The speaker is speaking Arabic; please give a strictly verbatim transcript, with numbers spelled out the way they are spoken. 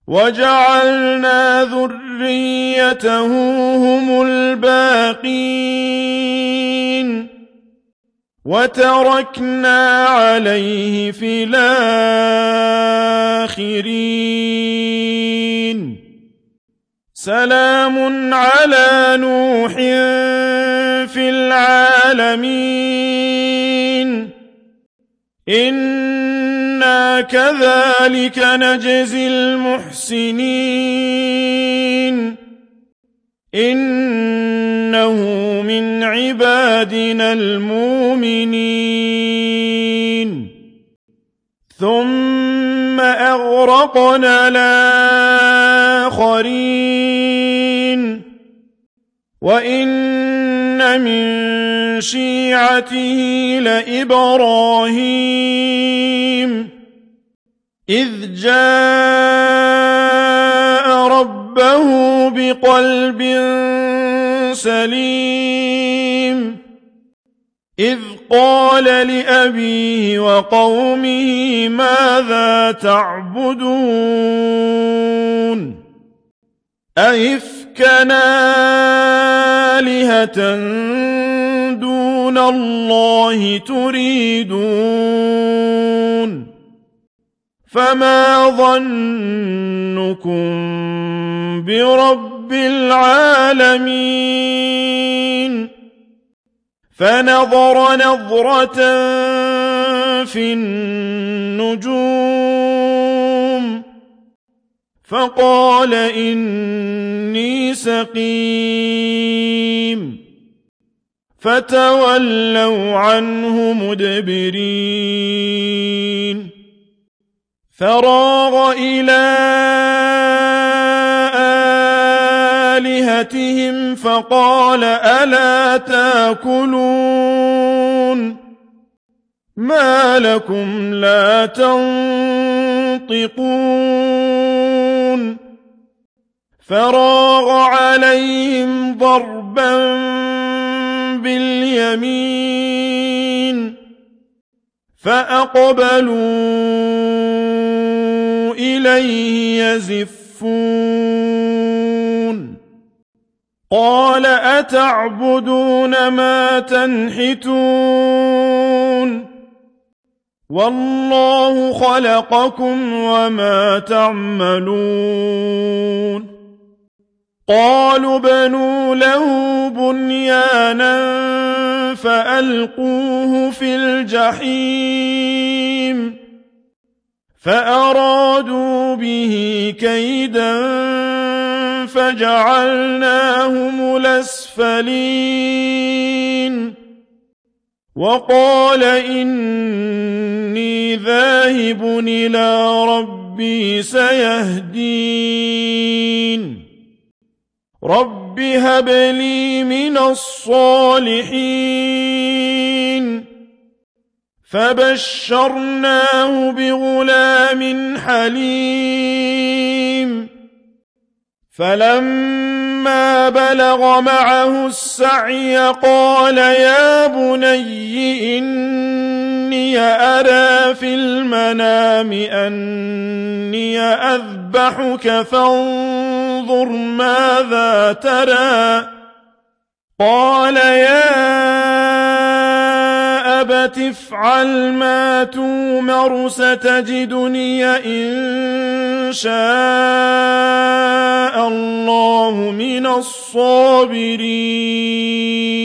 وجعلنا ذريته هم الباقين وتركنا عليه في الآخرين سلام على نوح في العالمين إنا كذلك نجزي المحسنين إنه من عبادنا المؤمنين ثم أغرقنا الآخرين وإن من شيعته لإبراهيم إذ جاء ربه بقلب سليم إذ قال لأبيه وقومه ماذا تعبدون أئفكا آلهة دون الله تريدون فما ظنكم برب العالمين فنظر نظرة في النجوم فقال إني سقيم فتولوا عنه مدبرين فراغ إلى آلهتهم فقال ألا تأكلون ما لكم لا تنطقون فراغ عليهم ضربا باليمين فأقبلوا إليه يزفون قال أتعبدون ما تنحتون والله خلقكم وما تعملون قالوا بنوا له بنيانا فألقوه في الجحيم فأرادوا به كيدا فجعلناهم الأسفلين وقال إني ذاهب إلى ربي سيهدين رب هب لي من الصالحين فبشرناه بغلام حليم فلما بلغ معه السعي قال يا بني إني أرى في المنام أني أذبحك فانظر ماذا ترى قال يا أبت افعل ما تؤمر ستجدني إن شاء الله من الصابرين